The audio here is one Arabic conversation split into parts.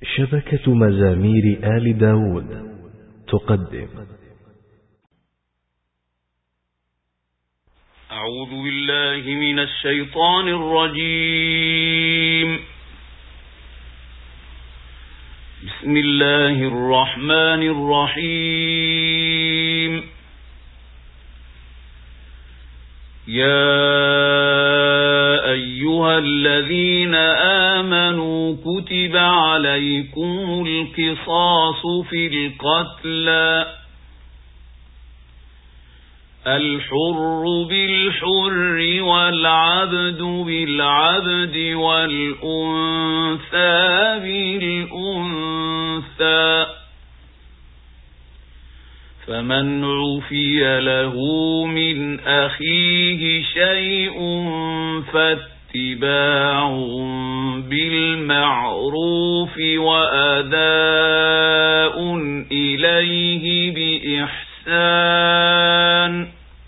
شبكة مزامير آل داود تقدم. أعوذ بالله من الشيطان الرجيم. بسم الله الرحمن الرحيم. يا أيها الذين آمنوا كتب عليكم القصاص في القتلى، الحر بالحر والعبد بالعبد والأنثى بالأنثى، فمن عفي له من أخيه شيء فاتباع بالمعروف وأداء إليه بإحسان،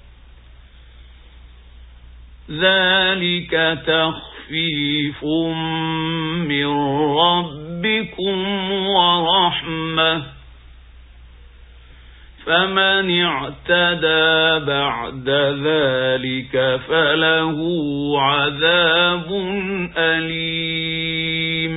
ذلك تخفيف من ربكم ورحمة، فمن اعتدى بعد ذلك فله عذاب أليم.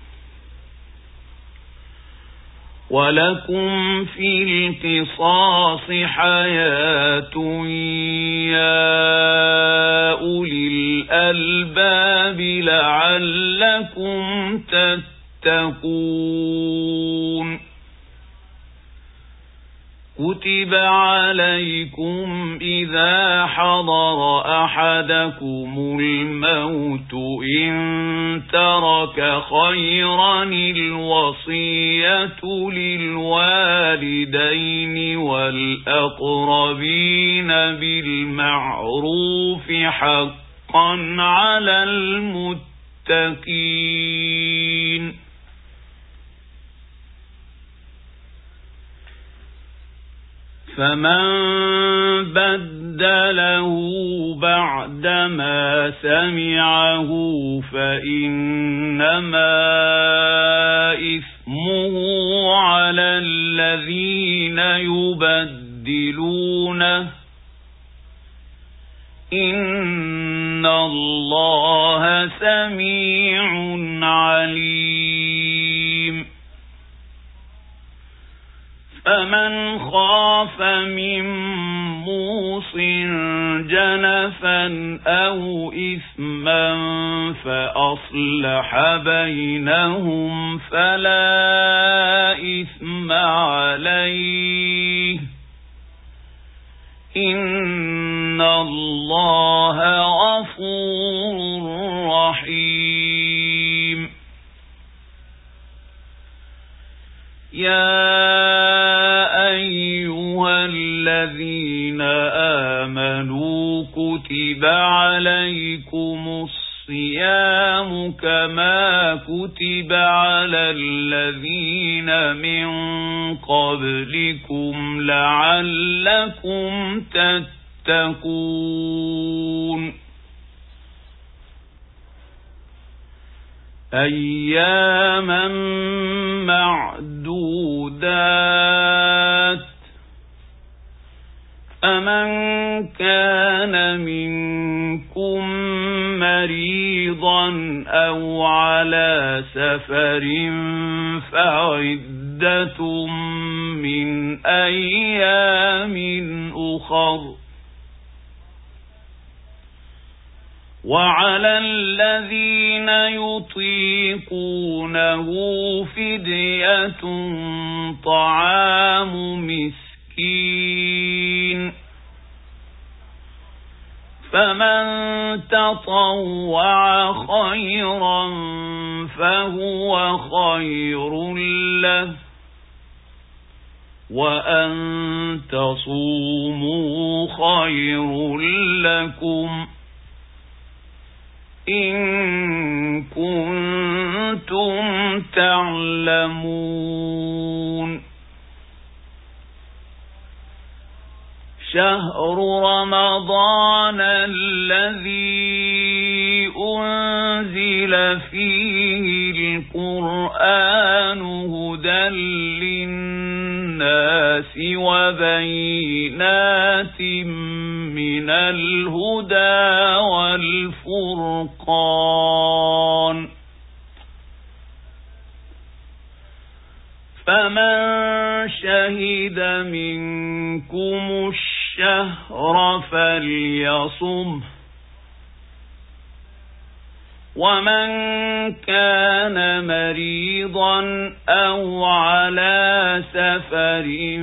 ولكم في القصاص حياة يا أولي الألباب لعلكم تتقون. كتب عليكم إذا حضر أحدكم الموت إن ترك خيرا الوصية للوالدين والأقربين بالمعروف حقا على المتقين. فمن بدله بعدما سمعه فإنما إثمه على الذين يبدلونه، إن الله سميع عليم. فمن خاف من موص جنفا أو إثما فأصلح بينهم فلا إثم عليه، إن الله غفور رحيم. يا أيها الذين آمنوا كتب عليكم الصيام كما كتب على الذين من قبلكم لعلكم تتقون. أياما معدودات، فمن كان منكم مريضا أو على سفر فعدة من أيام أخر، وعلى الذين يطيقونه فدية طعام مسكين، فمن تطوع خيرا فهو خير له، وأن تصوموا خير لكم إن كنتم تعلمون. شهر رمضان الذي أنزل فيه القرآن هدى للناس وبينات من الهدى والفرقان فمن شهد منكم الشهر فليصمه ومن كان مريضا أو على سفر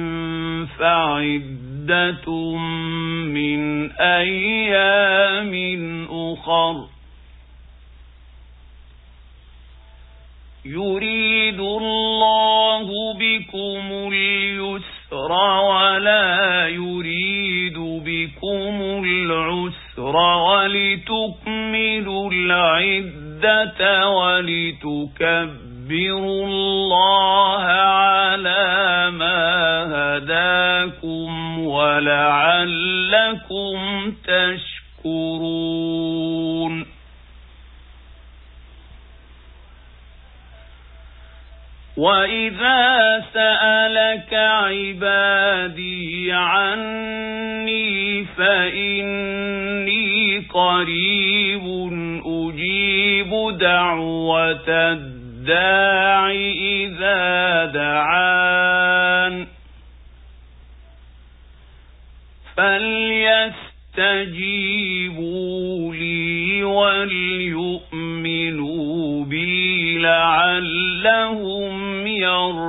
فعدة من أيام أخر يريد الله بكم اليسر ولا يريد بكم العسر ولتكملوا العدة ولتكبروا الله على ما هداكم ولعلكم تشكرون وَإِذَا سَأَلَكَ عِبَادِي عَنِّي فَإِنِّي قَرِيبٌ أُجِيبُ دَعْوَةَ الدَّاعِ إِذَا دَعَانِ فَلْيَسْتَجِيبُوا لِي وَلْيُؤْمِنُوا بِي لَعَلَّهُمْ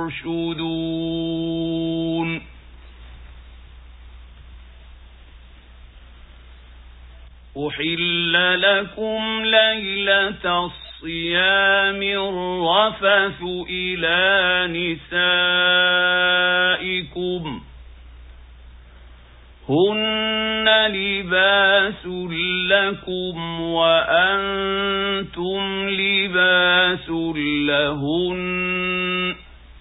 يرشدون أحل لكم ليلة الصيام الرفث إلى نسائكم هن لباس لكم وأنتم لباس لهن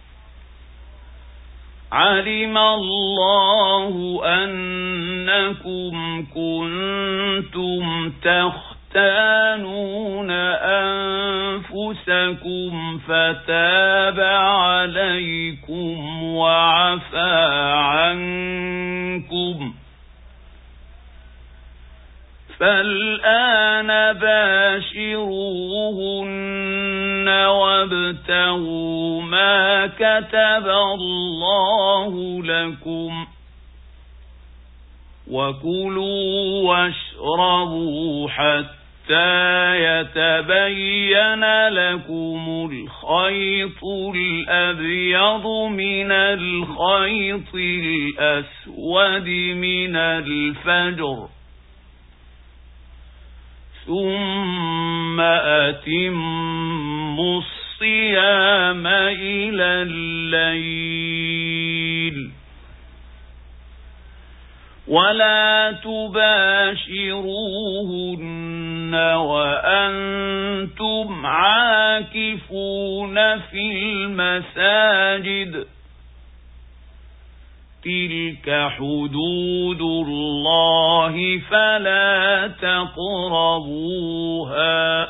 علم الله أنكم كنتم تختانون أنفسكم فتاب عليكم وعفى عنكم فالآن باشروهن وابتغوا ما كتب الله لكم وكلوا واشربوا حتى يتبين لكم الخيط الأبيض من الخيط الأسود من الفجر ثم أتموا الصيام إلى الليل ولا تباشروهن وأنتم عاكفون في المساجد تلك حدود الله فلا تقربوها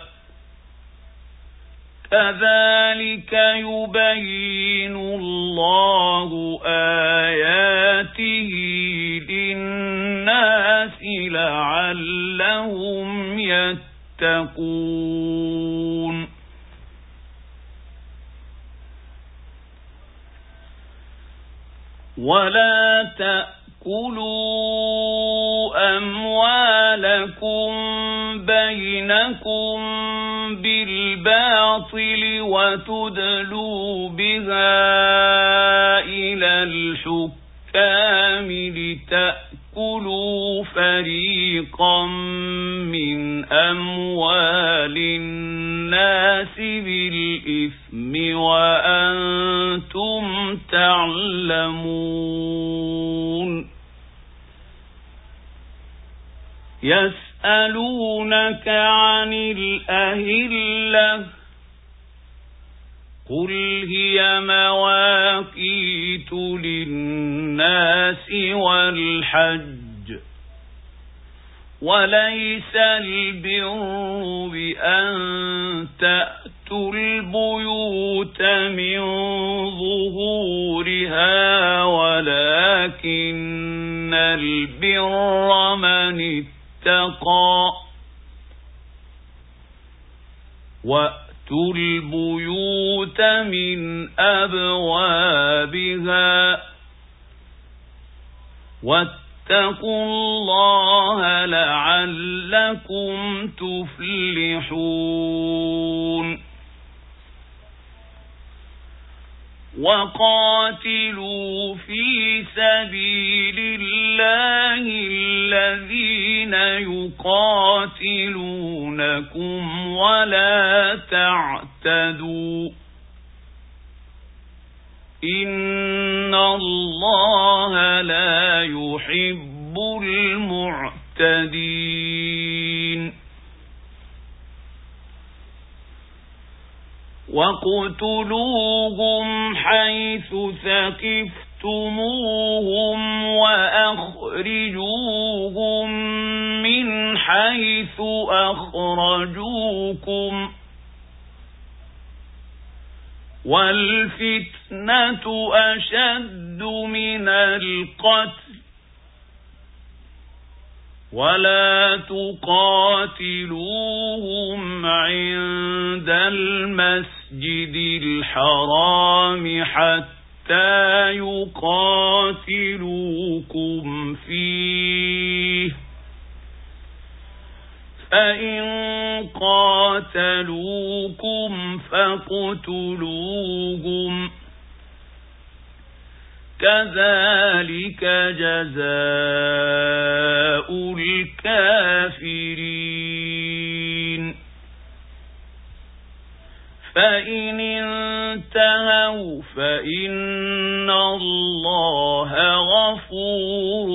كذلك يبين الله آياته للناس لعلهم يتقون ولا تأكلوا أموالكم بينكم بالباطل وتدلوا بها إلى الحكام لتأكلوا فريقا من أموال الناس بالإثم وأنتم تعلمون يسألونك عن الأهلة قل هي مواقيت للناس والحج وليس البر بأن تأتوا وَأْتُوا الْبُيُوتَ مِنْ ظُهُورِهَا وَلَكِنَّ الْبِرَّ مَنِ اتَّقَى وَأْتُوا الْبُيُوتَ مِنْ أَبْوَابِهَا وَاتَّقُوا اللَّهَ لَعَلَّكُمْ تُفْلِحُونَ وَقَاتِلُوا فِي سَبِيلِ اللَّهِ الَّذِينَ يُقَاتِلُونَكُمْ وَلَا تَعْتَدُوا إِنَّ اللَّهَ لَا يُحِبُّ الْمُعْتَدِينَ وَاقْتُلُوهُمْ حَيْثُ ثَقِفْتُمُوهُمْ وَأَخْرِجُوهُمْ مِنْ حَيْثُ أَخْرَجُوكُمْ وَالْفِتْنَةُ أَشَدُّ مِنَ الْقَتْلِ وَلَا تُقَاتِلُوهُمْ عِندَ الْمَسْجِدِ الْحَرَامِ حَتَّى يُقَاتِلُوكُمْ فِيهِ فَإِنْ قَاتَلُوكُمْ فَاقْتُلُوهُمْ كَذَلِكَ جَزَاءُ الْكَافِرِينَ فَإِنِ انْتَهَوْا فَإِنَّ اللَّهَ غَفُورٌ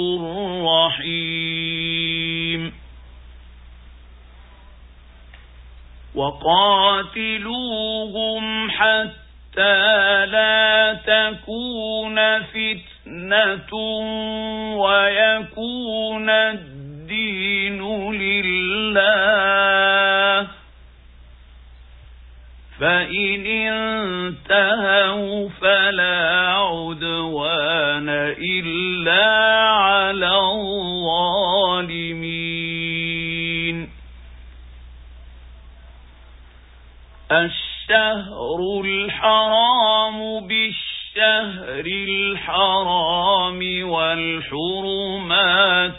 رَحِيمٌ وَقَاتِلُوهُمْ حَتَّى لَا تَكُونَ فِتْنَةٌ وَيَكُونَ الدِّينُ لِلَّهِ فَإِنِ انْتَهَوْا فَلَا عُدْوَانَ إِلَّا عَلَى الظَّالِمِينَ الشهر الحرام بالشهر الحرام والحرمات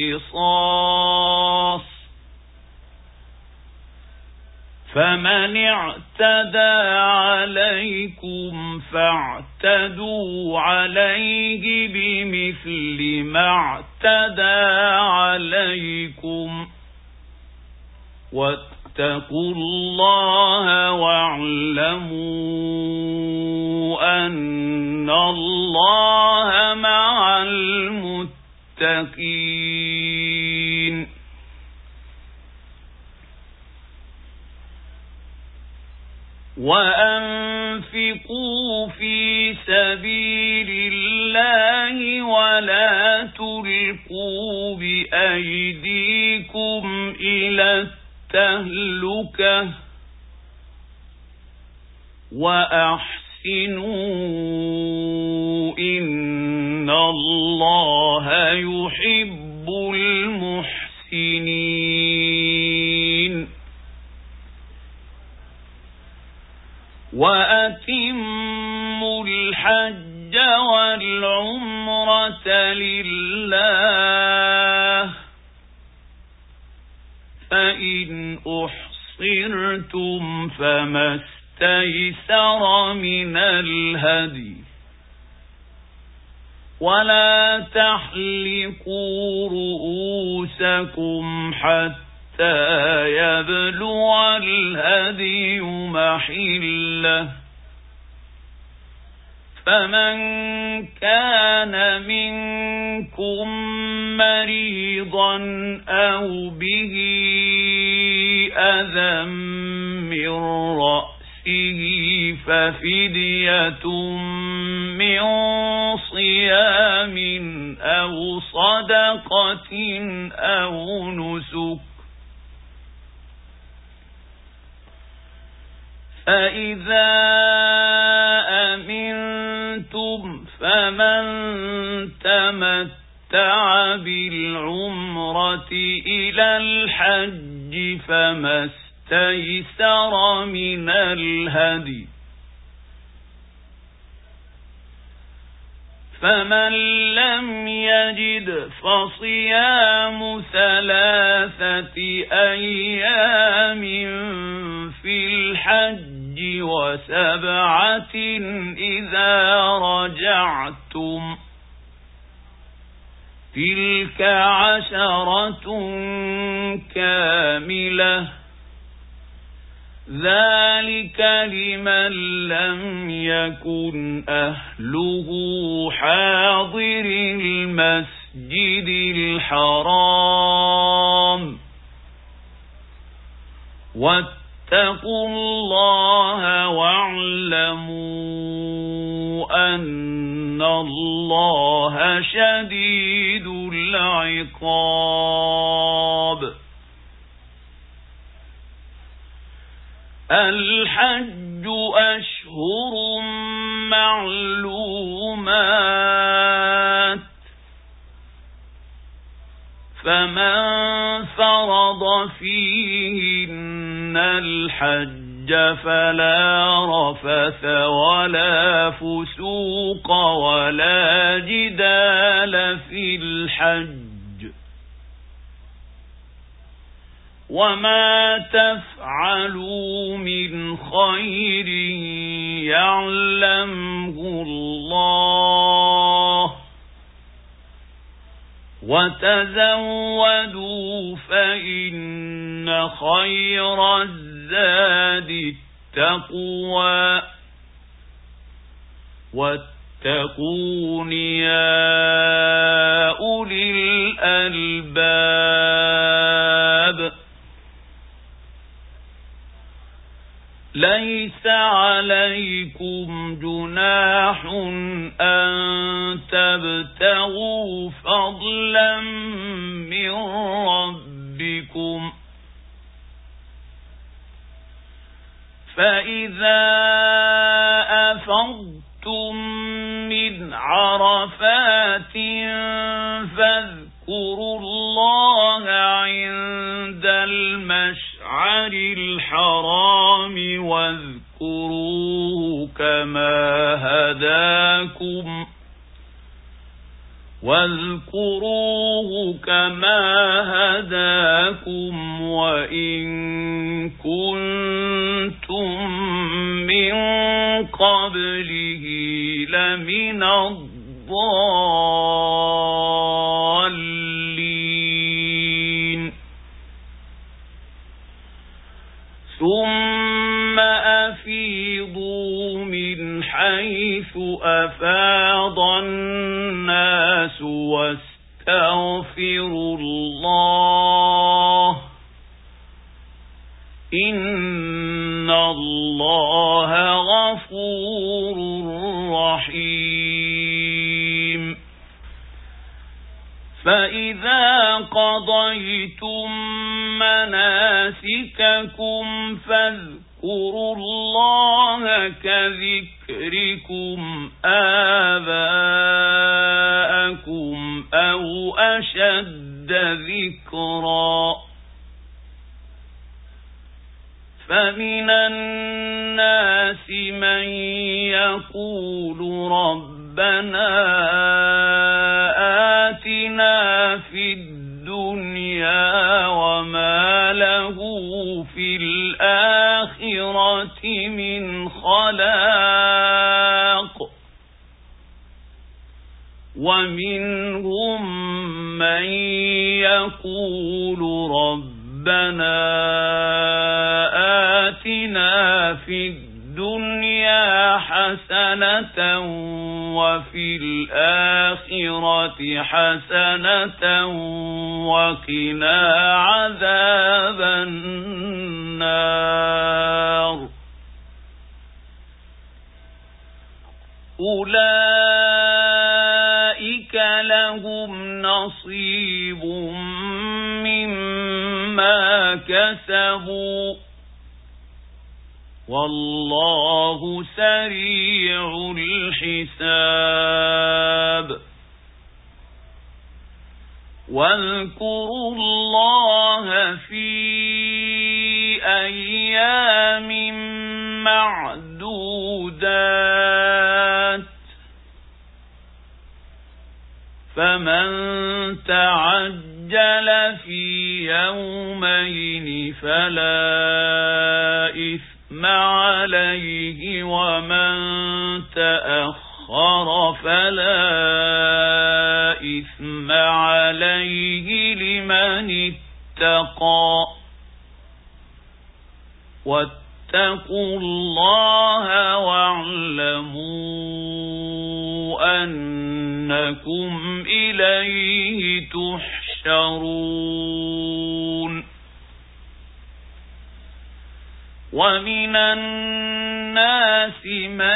قصاص فمن اعتدى عليكم فاعتدوا عليه بمثل ما اعتدى عليكم واتقوا الله واعلموا أن الله مع المتقين وأنفقوا في سبيل الله ولا تلقوا بأيديكم إلى التهلكة وأحسنوا إن الله يحب المحسنين وأتموا الحج والعمرة لله فإن أحصرتم فما استيسر من الهدي ولا تحلقوا رؤوسكم حتى يبلغ الهدي محله فمن كان منكم مريضا أو به أذى من رأسه ففدية من صيام أو صدقة أو نسك فإذا أمنتم فمن تمتع بالعمرة إلى الحج فما استيسر من الهدي، فمن لم يجد فصيام 3 أيام في الحج و7 إذا رجعتم، تلك 10 كاملة، ذلك لمن لم يكن أهله حاضر المسجد الحرام. واتقوا الله واعلموا أن الله شديد العقاب. الحج أشهر معلومات، فمن فرض فيهن الحج فلا رفث ولا فسوق ولا جدال في الحج، وما تفعلوا من خير يعلمه الله، وتزودوا فإن خير الزاد التقوى، واتقون يا أولي الألباب. ليس عليكم جناح أن تبتغوا فضلا من ربكم، فإذا أفضتم من عرفات فاذكروا الله عند المشعر الحرام واذكروه كما هداكم وإن كنتم من قبله لمن الضالين. ثم أفيضوا من حيث أفاض الناس واستغفروا الله إن الله غفور رحيم. فإذا قضيتم مناسككم فاذكروا الله كذكركم آباءكم أو أشد ذكرا، فمن الناس من يقول ربنا آتنا في الدنيا وما له في الآخرة من خلاق، ومنهم من يقول ربنا آتنا في الدنيا حسنة وفي الآخرة حسنة وقنا عذاب النار. أولئك لهم نصيب مما كسبوا والله سريع الحساب واذكروا الله في أيام معدودات فمن تعجل في يومين فلا إثم عليه ومن تأخر فلا إثم عليه لمن اتقى واتقوا الله واعلموا أنكم إليه تحشرون ومن الناس من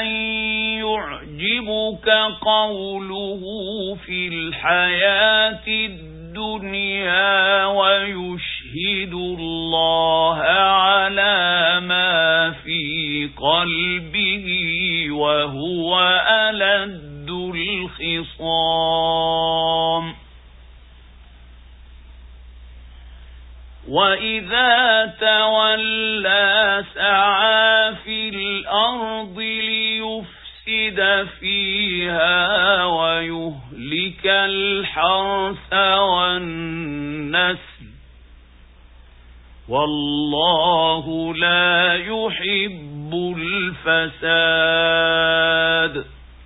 يعجبك قوله في الحياة الدنيا ويشهد الله على ما في قلبه وهو ألد الخصام وإذا تولى سعى في الأرض ليفسد فيها ويهلك الحرث والنسل والله لا يحب الفساد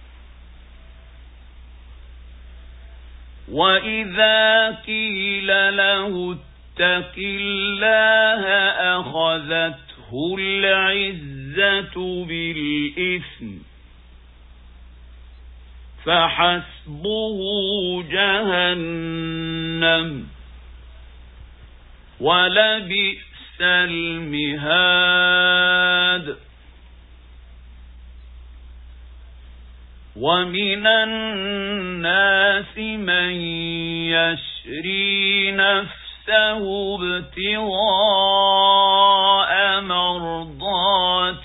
وإذا قيل له اتق الله أخذته العزة بالإثم فحسبه جهنم ولبئس المهاد ومن الناس من يشري نفسه ابتغاء مرضات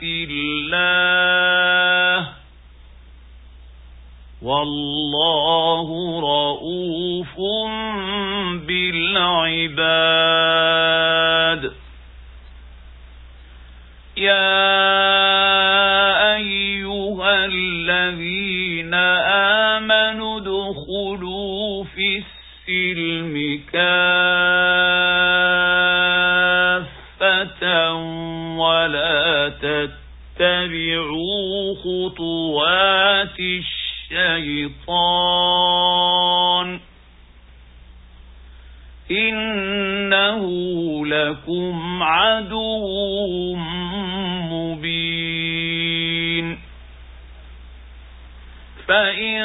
الله والله رؤوف بالعباد يا أيها الذين آمنوا ادخلوا في السلم كافة ولا تتبعوا خطوات الشيطان إنه لكم عدو مبين فإن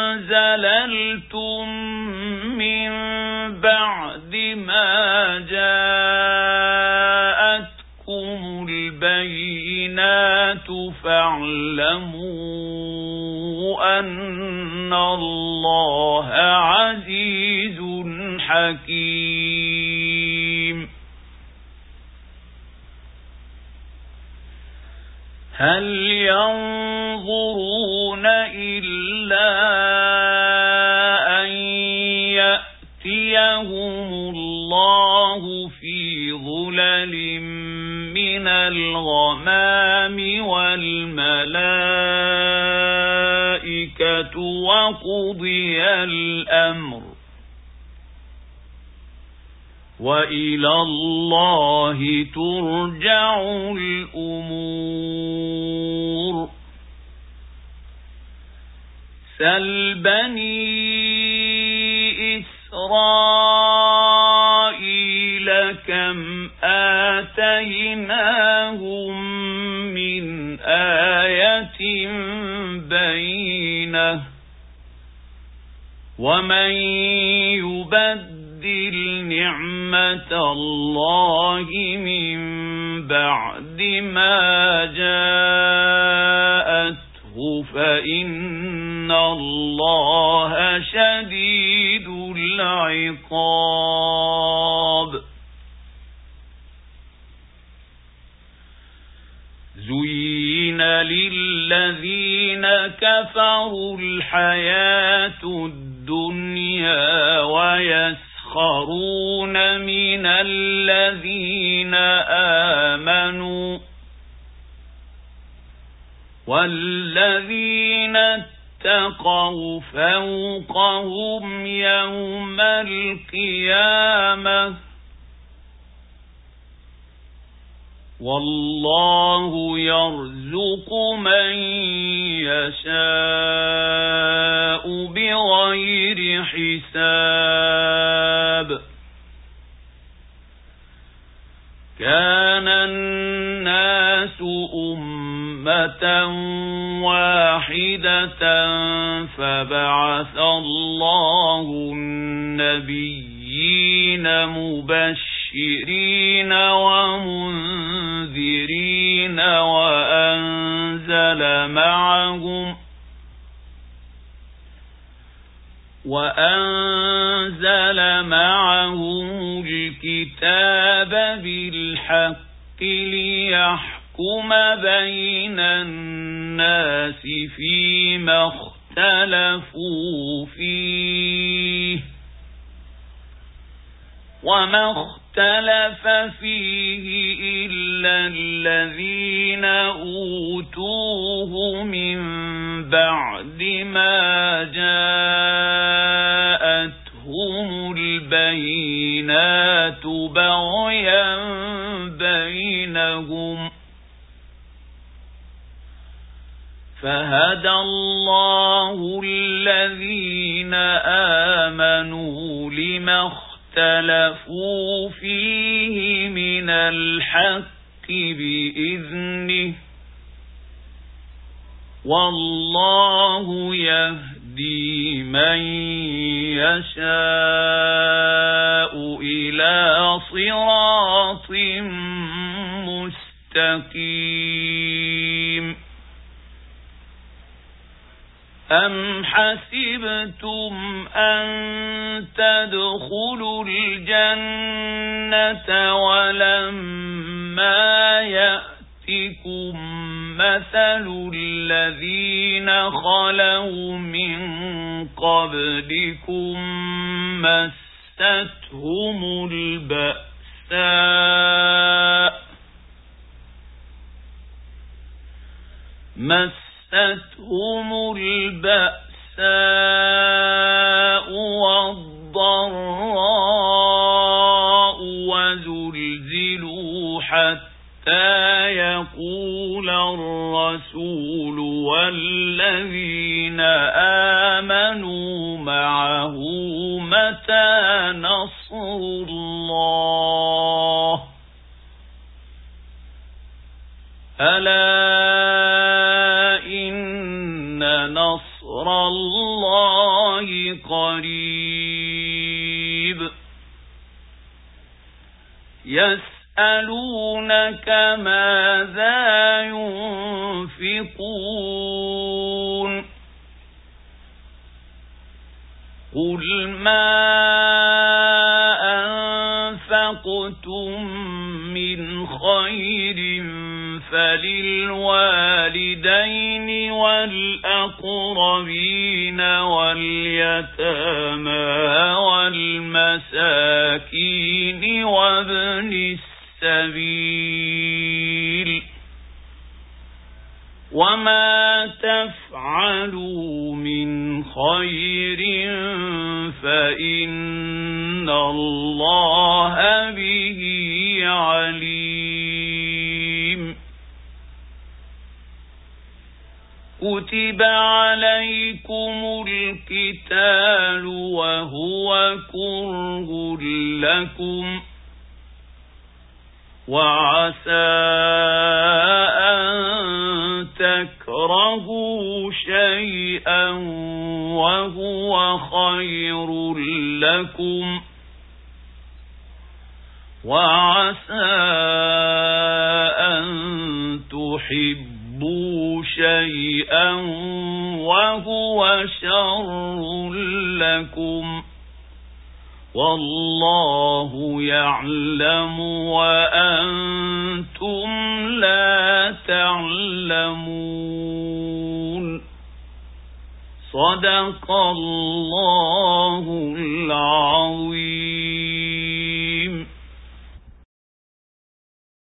زللتم من بعد ما جاءتكم البينات فاعلموا أن الله عزيز حكيم هل ينظرون إلا أن يأتيهم الله في ظلل من الغمام والملائكة وقضي الأمر وإلى الله ترجع الأمور سل بني إسرائيل كم آتيناهم من آية بينة ومن يبدل نعمة الله من بعد ما جاءته فإن الله شديد العقاب زين للذين كفروا الحياة الدنيا ويسخرون من الذين آمنوا والذين اتقوا فوقهم يوم القيامة والله يرزق من يشاء بغير حساب كان الناس أمة واحدة فبعث الله النبيين مبشرين ومنذرين وأنزل معهم الكتاب بالحق ليحكم بين الناس فيما اختلفوا فيه وما اختلف فيه إلا الذين أوتوه من بعد ما جاءتهم البينات بغيا بينهم فهدى الله الذين آمنوا لما اختلفوا فيه من الحق بإذنه والله يهدي من يشاء إلى صراط مستقيم أم حسبتم أن تدخلوا الجنة ولما يأتكم مثل الذين خلوا من قبلكم مستهم البأساء والضراء وزلزلوا حتى يقول الرسول والذين آمنوا معه متى نصر الله ألا إن نصر الله قريب يسألونك ماذا ينفقون قل ما أنفقتم من خير فللوالدين والأقربين واليتامى والمساكين وابن السبيل وما تفعلوا من خير فإن الله به عليم كتب عليكم القتال وهو كره لكم وعسى أن تكرهوا شيئا وهو خير لكم وعسى أن تحبوا شيئا وهو شر لكم والله يعلم وأنتم لا تعلمون. صدق الله العظيم.